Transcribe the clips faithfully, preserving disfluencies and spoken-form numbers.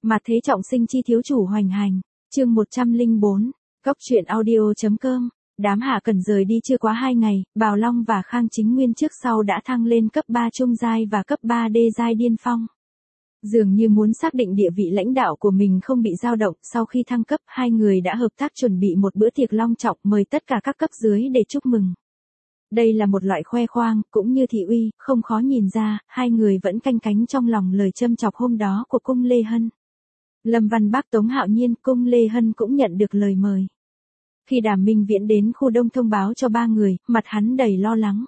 Mà thế trọng sinh chi thiếu chủ hoành hành, chương một trăm lẻ bốn, Góc truyện audio.com. Đám Hạ Cẩn rời đi chưa quá hai ngày, Bào Long và Khang Chính Nguyên trước sau đã thăng lên cấp ba trung giai và cấp ba đê giai điên phong. Dường như muốn xác định địa vị lãnh đạo của mình không bị dao động, sau khi thăng cấp, hai người đã hợp tác chuẩn bị một bữa tiệc long trọng mời tất cả các cấp dưới để chúc mừng. Đây là một loại khoe khoang, cũng như thị uy, không khó nhìn ra, hai người vẫn canh cánh trong lòng lời châm chọc hôm đó của cung Lê Hân. Lâm Văn Bác Tống Hạo Nhiên, cung Lê Hân cũng nhận được lời mời. Khi Đàm Minh Viễn đến khu đông thông báo cho ba người, mặt hắn đầy lo lắng.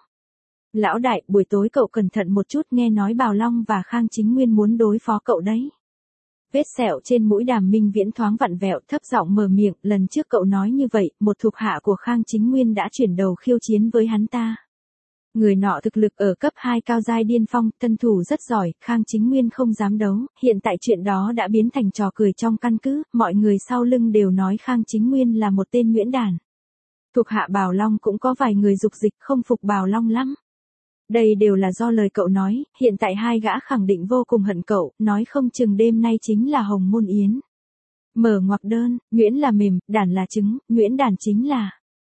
Lão đại, buổi tối cậu cẩn thận một chút, nghe nói Bào Long và Khang Chính Nguyên muốn đối phó cậu đấy. Vết sẹo trên mũi Đàm Minh Viễn thoáng vặn vẹo, thấp giọng mở miệng, lần trước cậu nói như vậy, một thuộc hạ của Khang Chính Nguyên đã chuyển đầu khiêu chiến với hắn ta. Người nọ thực lực ở cấp hai cao giai điên phong, tân thủ rất giỏi, Khang Chính Nguyên không dám đấu, hiện tại chuyện đó đã biến thành trò cười trong căn cứ, mọi người sau lưng đều nói Khang Chính Nguyên là một tên nhuyễn đản. Thuộc hạ Bào Long cũng có vài người dục dịch không phục Bào Long lắm. Đây đều là do lời cậu nói, hiện tại hai gã khẳng định vô cùng hận cậu, nói không chừng đêm nay chính là Hồng Môn Yến. Mở ngoặc đơn, nhuyễn là mềm, đản là trứng, nhuyễn đản chính là...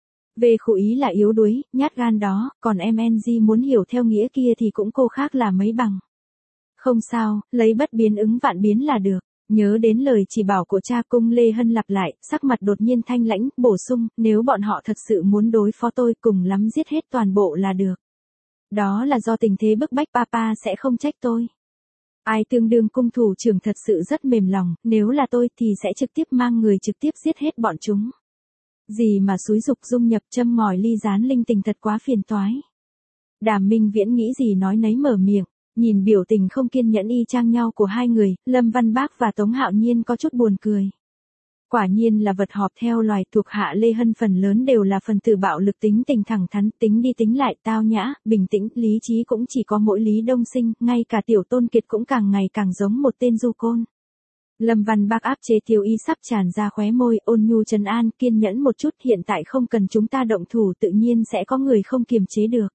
Về khổ ý là yếu đuối, nhát gan đó, còn em en giê muốn hiểu theo nghĩa kia thì cũng cô khác là mấy bằng. Không sao, lấy bất biến ứng vạn biến là được. Nhớ đến lời chỉ bảo của cha, cung Lê Hân lặp lại, sắc mặt đột nhiên thanh lãnh, bổ sung, nếu bọn họ thật sự muốn đối phó tôi cùng lắm giết hết toàn bộ là được. Đó là do tình thế bức bách, papa sẽ không trách tôi. Ai tương đương cung thủ trưởng thật sự rất mềm lòng, nếu là tôi thì sẽ trực tiếp mang người trực tiếp giết hết bọn chúng. Gì mà xúi dục dung nhập châm ngòi ly gián linh tình thật quá phiền toái. Đàm Minh Viễn nghĩ gì nói nấy mở miệng, nhìn biểu tình không kiên nhẫn y chang nhau của hai người, Lâm Văn Bác và Tống Hạo Nhiên có chút buồn cười. Quả nhiên là vật họp theo loài, thuộc hạ Lê Hân phần lớn đều là phần tử bạo lực, tính tình thẳng thắn, tính đi tính lại tao nhã, bình tĩnh, lý trí cũng chỉ có mỗi Lý Đông Sinh, ngay cả Tiểu Tôn Kiệt cũng càng ngày càng giống một tên du côn. Lâm Văn Bác áp chế tiêu y sắp tràn ra khóe môi, ôn nhu trấn an, kiên nhẫn một chút, hiện tại không cần chúng ta động thủ, tự nhiên sẽ có người không kiềm chế được.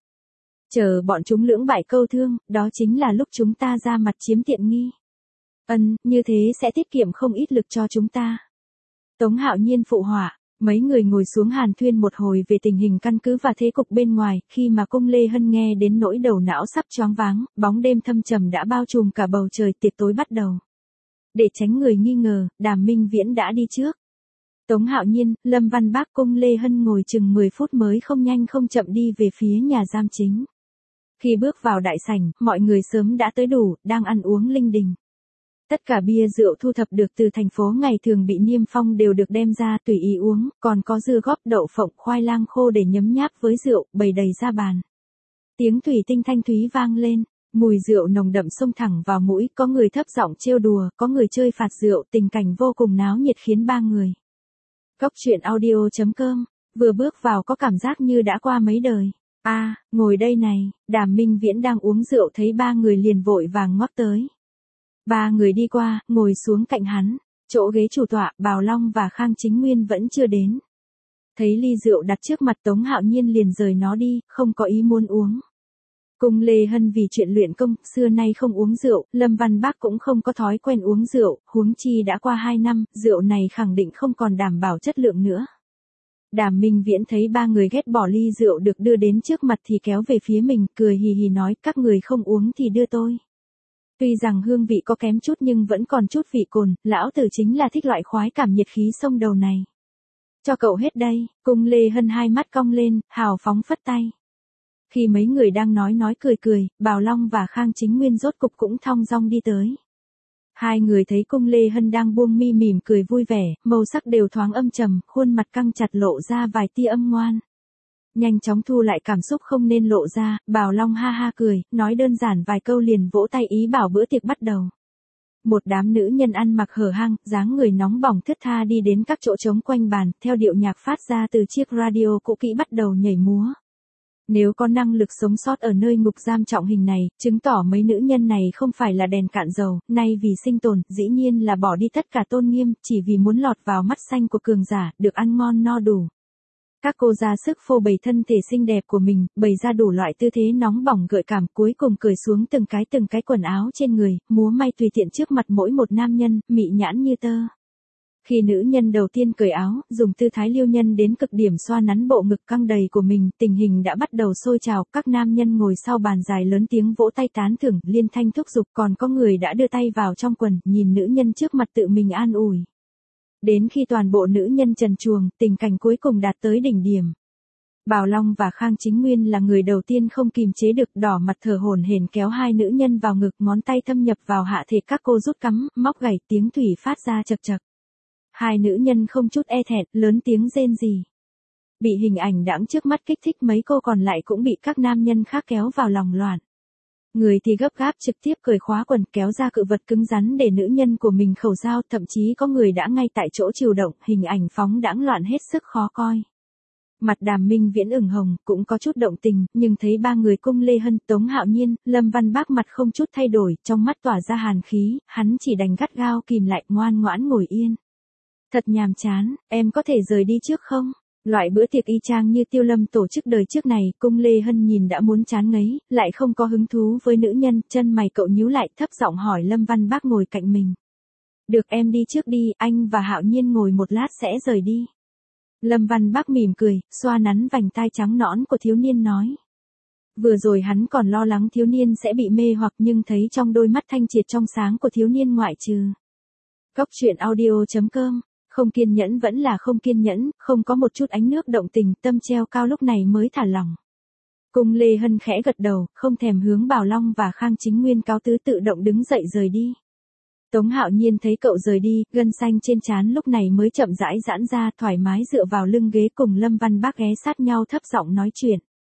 Chờ bọn chúng lưỡng bại câu thương, đó chính là lúc chúng ta ra mặt chiếm tiện nghi. Ân, như thế sẽ tiết kiệm không ít lực cho chúng ta. Tống Hạo Nhiên phụ họa, mấy người ngồi xuống hàn thuyên một hồi về tình hình căn cứ và thế cục bên ngoài, khi mà cung Lê Hân nghe đến nỗi đầu não sắp choáng váng, bóng đêm thâm trầm đã bao trùm cả bầu trời, tiệc tối bắt đầu. Để tránh người nghi ngờ, Đàm Minh Viễn đã đi trước. Tống Hạo Nhiên, Lâm Văn Bác, cung Lê Hân ngồi chừng mười phút mới không nhanh không chậm đi về phía nhà giam chính. Khi bước vào đại sảnh, mọi người sớm đã tới đủ, đang ăn uống linh đình. Tất cả bia rượu thu thập được từ thành phố ngày thường bị niêm phong đều được đem ra tùy ý uống, còn có dưa góp, đậu phộng, khoai lang khô để nhấm nháp với rượu, bày đầy ra bàn. Tiếng thủy tinh thanh thúy vang lên, mùi rượu nồng đậm xông thẳng vào mũi, có người thấp giọng trêu đùa, có người chơi phạt rượu, tình cảnh vô cùng náo nhiệt khiến ba người. Góc truyện audio.com, vừa bước vào có cảm giác như đã qua mấy đời. A, à, ngồi đây này, Đàm Minh Viễn đang uống rượu thấy ba người liền vội vàng ngoắc tới. Ba người đi qua, ngồi xuống cạnh hắn, chỗ ghế chủ tọa, Bào Long và Khang Chính Nguyên vẫn chưa đến. Thấy ly rượu đặt trước mặt, Tống Hạo Nhiên liền rời nó đi, không có ý muốn uống. Cung Lê Hân vì chuyện luyện công, xưa nay không uống rượu, Lâm Văn Bác cũng không có thói quen uống rượu, huống chi đã qua hai năm, rượu này khẳng định không còn đảm bảo chất lượng nữa. Đàm Minh Viễn thấy ba người ghét bỏ ly rượu được đưa đến trước mặt thì kéo về phía mình, cười hì hì nói, các người không uống thì đưa tôi. Tuy rằng hương vị có kém chút nhưng vẫn còn chút vị cồn, lão tử chính là thích loại khoái cảm nhiệt khí sông đầu này. Cho cậu hết đây, cung Lê Hân hai mắt cong lên, hào phóng phất tay. Khi mấy người đang nói nói cười cười, Bào Long và Khang Chính Nguyên rốt cục cũng thong dong đi tới. Hai người thấy cung Lê Hân đang buông mi mỉm cười vui vẻ, màu sắc đều thoáng âm trầm, khuôn mặt căng chặt lộ ra vài tia âm ngoan. Nhanh chóng thu lại cảm xúc không nên lộ ra, Bào Long ha ha cười, nói đơn giản vài câu liền vỗ tay ý bảo bữa tiệc bắt đầu. Một đám nữ nhân ăn mặc hở hang, dáng người nóng bỏng thướt tha đi đến các chỗ trống quanh bàn, theo điệu nhạc phát ra từ chiếc radio cũ kỹ bắt đầu nhảy múa. Nếu có năng lực sống sót ở nơi ngục giam trọng hình này, chứng tỏ mấy nữ nhân này không phải là đèn cạn dầu, nay vì sinh tồn, dĩ nhiên là bỏ đi tất cả tôn nghiêm, chỉ vì muốn lọt vào mắt xanh của cường giả, được ăn ngon no đủ. Các cô ra sức phô bày thân thể xinh đẹp của mình, bày ra đủ loại tư thế nóng bỏng gợi cảm, cuối cùng cởi xuống từng cái từng cái quần áo trên người, múa may tùy tiện trước mặt mỗi một nam nhân, mị nhãn như tơ. Khi nữ nhân đầu tiên cởi áo, dùng tư thái liêu nhân đến cực điểm xoa nắn bộ ngực căng đầy của mình, tình hình đã bắt đầu sôi trào, các nam nhân ngồi sau bàn dài lớn tiếng vỗ tay tán thưởng, liên thanh thúc giục, còn có người đã đưa tay vào trong quần, nhìn nữ nhân trước mặt tự mình an ủi. Đến khi toàn bộ nữ nhân trần truồng, tình cảnh cuối cùng đạt tới đỉnh điểm. Bảo Long và Khang Chính Nguyên là người đầu tiên không kìm chế được, đỏ mặt thở hổn hển kéo hai nữ nhân vào ngực, ngón tay thâm nhập vào hạ thể các cô rút cắm, móc gảy, tiếng thủy phát ra chật chật. Hai nữ nhân không chút e thẹn, lớn tiếng rên rỉ. Bị hình ảnh đãng trước mắt kích thích, mấy cô còn lại cũng bị các nam nhân khác kéo vào lòng loạn. Người thì gấp gáp trực tiếp cởi khóa quần, kéo ra cự vật cứng rắn để nữ nhân của mình khẩu giao, thậm chí có người đã ngay tại chỗ chịu động, hình ảnh phóng đãng loạn hết sức khó coi. Mặt Đàm Minh Viễn ửng hồng, cũng có chút động tình, nhưng thấy ba người Cung Lê Hân, Tống Hạo Nhiên, Lâm Văn Bác mặt không chút thay đổi, trong mắt tỏa ra hàn khí, hắn chỉ đành gắt gao kìm lại, ngoan ngoãn ngồi yên. Thật nhàm chán, em có thể rời đi trước không? Loại bữa tiệc y chang như Tiêu Lâm tổ chức đời trước này, Cung Lê Hân nhìn đã muốn chán ngấy, lại không có hứng thú với nữ nhân, chân mày cậu nhíu lại, thấp giọng hỏi Lâm Văn Bác ngồi cạnh mình. Được, em đi trước đi, anh và Hạo Nhiên ngồi một lát sẽ rời đi. Lâm Văn Bác mỉm cười, xoa nắn vành tai trắng nõn của thiếu niên nói. Vừa rồi hắn còn lo lắng thiếu niên sẽ bị mê hoặc, nhưng thấy trong đôi mắt thanh triệt trong sáng của thiếu niên ngoại trừ. Cốc truyện audio chấm com. Không kiên nhẫn vẫn là không kiên nhẫn, không có một chút ánh nước động tình, tâm treo cao lúc này mới thả lỏng. Cung Lê Hân khẽ gật đầu, không thèm hướng Bảo Long và Khang Chính Nguyên cáo tứ, tự động đứng dậy rời đi. Tống Hạo Nhiên thấy cậu rời đi, gân xanh trên trán lúc này mới chậm rãi giãn ra, thoải mái dựa vào lưng ghế cùng Lâm Văn Bác ghé sát nhau thấp giọng nói chuyện.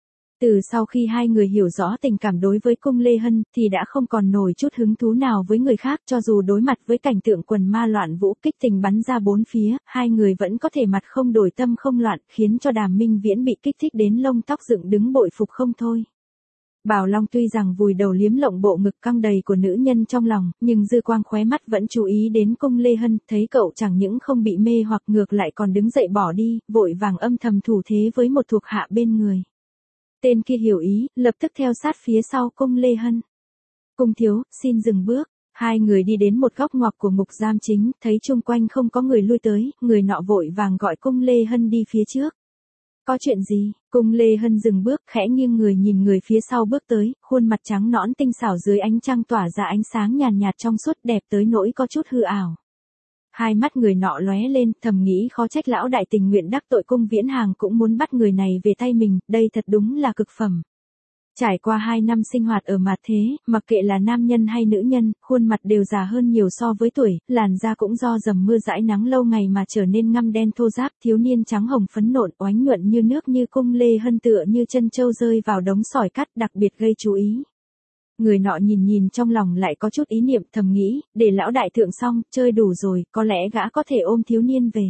Từ sau khi hai người hiểu rõ tình cảm đối với Cung Lê Hân, thì đã không còn nổi chút hứng thú nào với người khác, cho dù đối mặt với cảnh tượng quần ma loạn vũ kích tình bắn ra bốn phía, hai người vẫn có thể mặt không đổi tâm không loạn, khiến cho Đàm Minh Viễn bị kích thích đến lông tóc dựng đứng bội phục không thôi. Bảo Long tuy rằng vùi đầu liếm lộng bộ ngực căng đầy của nữ nhân trong lòng, nhưng dư quang khóe mắt vẫn chú ý đến Cung Lê Hân, thấy cậu chẳng những không bị mê hoặc ngược lại còn đứng dậy bỏ đi, vội vàng âm thầm thủ thế với một thuộc hạ bên người. Tên kia hiểu ý, lập tức theo sát phía sau Cung Lê Hân. Cung thiếu, xin dừng bước. Hai người đi đến một góc ngoặc của ngục giam chính, thấy chung quanh không có người lui tới, người nọ vội vàng gọi Cung Lê Hân đi phía trước. Có chuyện gì? Cung Lê Hân dừng bước, khẽ nghiêng người nhìn người phía sau bước tới, khuôn mặt trắng nõn tinh xảo dưới ánh trăng tỏa ra ánh sáng nhàn nhạt trong suốt, đẹp tới nỗi có chút hư ảo. Hai mắt người nọ lóe lên, thầm nghĩ khó trách lão đại tình nguyện đắc tội Cung Viễn Hàng cũng muốn bắt người này về tay mình, đây thật đúng là cực phẩm. Trải qua hai năm sinh hoạt ở mặt thế, mặc kệ là nam nhân hay nữ nhân, khuôn mặt đều già hơn nhiều so với tuổi, làn da cũng do dầm mưa dãi nắng lâu ngày mà trở nên ngăm đen thô ráp, thiếu niên trắng hồng phấn nộn, oánh nhuận như nước như Cung Lê Hân tựa như chân trâu rơi vào đống sỏi cát, đặc biệt gây chú ý. Người nọ nhìn nhìn trong lòng lại có chút ý niệm, thầm nghĩ, để lão đại thượng xong, chơi đủ rồi, có lẽ gã có thể ôm thiếu niên về.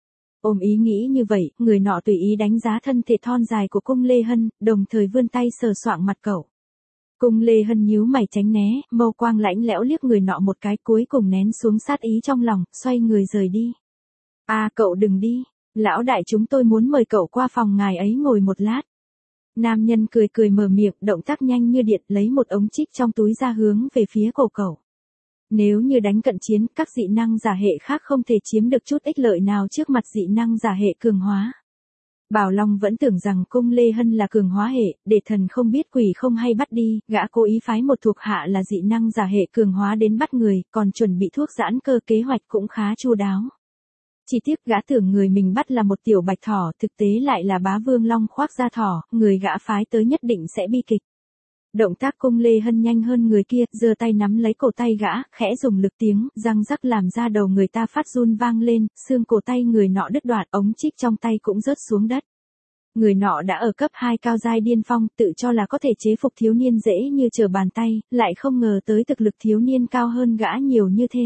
Ôm ý nghĩ như vậy, người nọ tùy ý đánh giá thân thể thon dài của Cung Lê Hân, đồng thời vươn tay sờ soạng mặt cậu. Cung Lê Hân nhíu mày tránh né, mâu quang lãnh lẽo liếc người nọ một cái, cuối cùng nén xuống sát ý trong lòng, xoay người rời đi. À, cậu đừng đi, lão đại chúng tôi muốn mời cậu qua phòng ngài ấy ngồi một lát. Nam nhân cười cười mở miệng, động tác nhanh như điện, lấy một ống trích trong túi ra hướng về phía cổ cậu. Nếu như đánh cận chiến, các dị năng giả hệ khác không thể chiếm được chút ích lợi nào trước mặt dị năng giả hệ cường hóa. Bảo Long vẫn tưởng rằng Cung Lê Hân là cường hóa hệ, để thần không biết quỷ không hay bắt đi, gã cố ý phái một thuộc hạ là dị năng giả hệ cường hóa đến bắt người, còn chuẩn bị thuốc giãn cơ, kế hoạch cũng khá chu đáo. Chỉ tiếc gã tưởng người mình bắt là một tiểu bạch thỏ, thực tế lại là bá vương long khoác da thỏ, người gã phái tới nhất định sẽ bi kịch. Động tác Cung Lê Hân nhanh hơn người kia, giơ tay nắm lấy cổ tay gã, khẽ dùng lực tiếng, răng rắc làm ra đầu người ta phát run vang lên, xương cổ tay người nọ đứt đoạn, ống trích trong tay cũng rớt xuống đất. Người nọ đã ở cấp hai cao giai điên phong, tự cho là có thể chế phục thiếu niên dễ như trở bàn tay, lại không ngờ tới thực lực thiếu niên cao hơn gã nhiều như thế.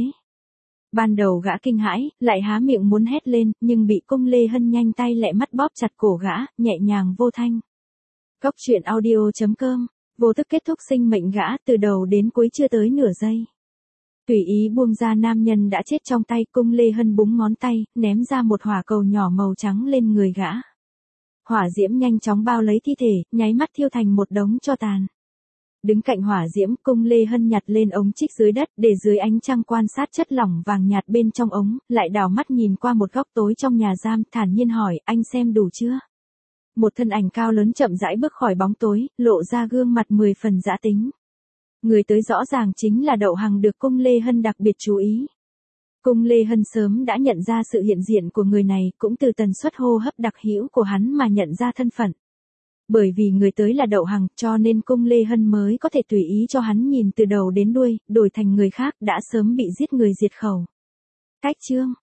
Ban đầu gã kinh hãi, lại há miệng muốn hét lên, nhưng bị Cung Lê Hân nhanh tay lẹ mắt bóp chặt cổ gã, nhẹ nhàng vô thanh. Cốc truyện audio chấm com. Vô thức kết thúc sinh mệnh gã, từ đầu đến cuối chưa tới nửa giây. Tùy ý buông ra nam nhân đã chết trong tay, Cung Lê Hân búng ngón tay, ném ra một hỏa cầu nhỏ màu trắng lên người gã. Hỏa diễm nhanh chóng bao lấy thi thể, nháy mắt thiêu thành một đống tro tàn. Đứng cạnh hỏa diễm, Cung Lê Hân nhặt lên ống trích dưới đất, để dưới ánh trăng quan sát chất lỏng vàng nhạt bên trong ống, lại đảo mắt nhìn qua một góc tối trong nhà giam, thản nhiên hỏi, anh xem đủ chưa? Một thân ảnh cao lớn chậm rãi bước khỏi bóng tối, lộ ra gương mặt mười phần dã tính. Người tới rõ ràng chính là Đậu Hằng được Cung Lê Hân đặc biệt chú ý. Cung Lê Hân sớm đã nhận ra sự hiện diện của người này, cũng từ tần suất hô hấp đặc hữu của hắn mà nhận ra thân phận. Bởi vì người tới là Đậu Hằng, cho nên Cung Lê Hân mới có thể tùy ý cho hắn nhìn từ đầu đến đuôi, đổi thành người khác đã sớm bị giết người diệt khẩu. Cách chương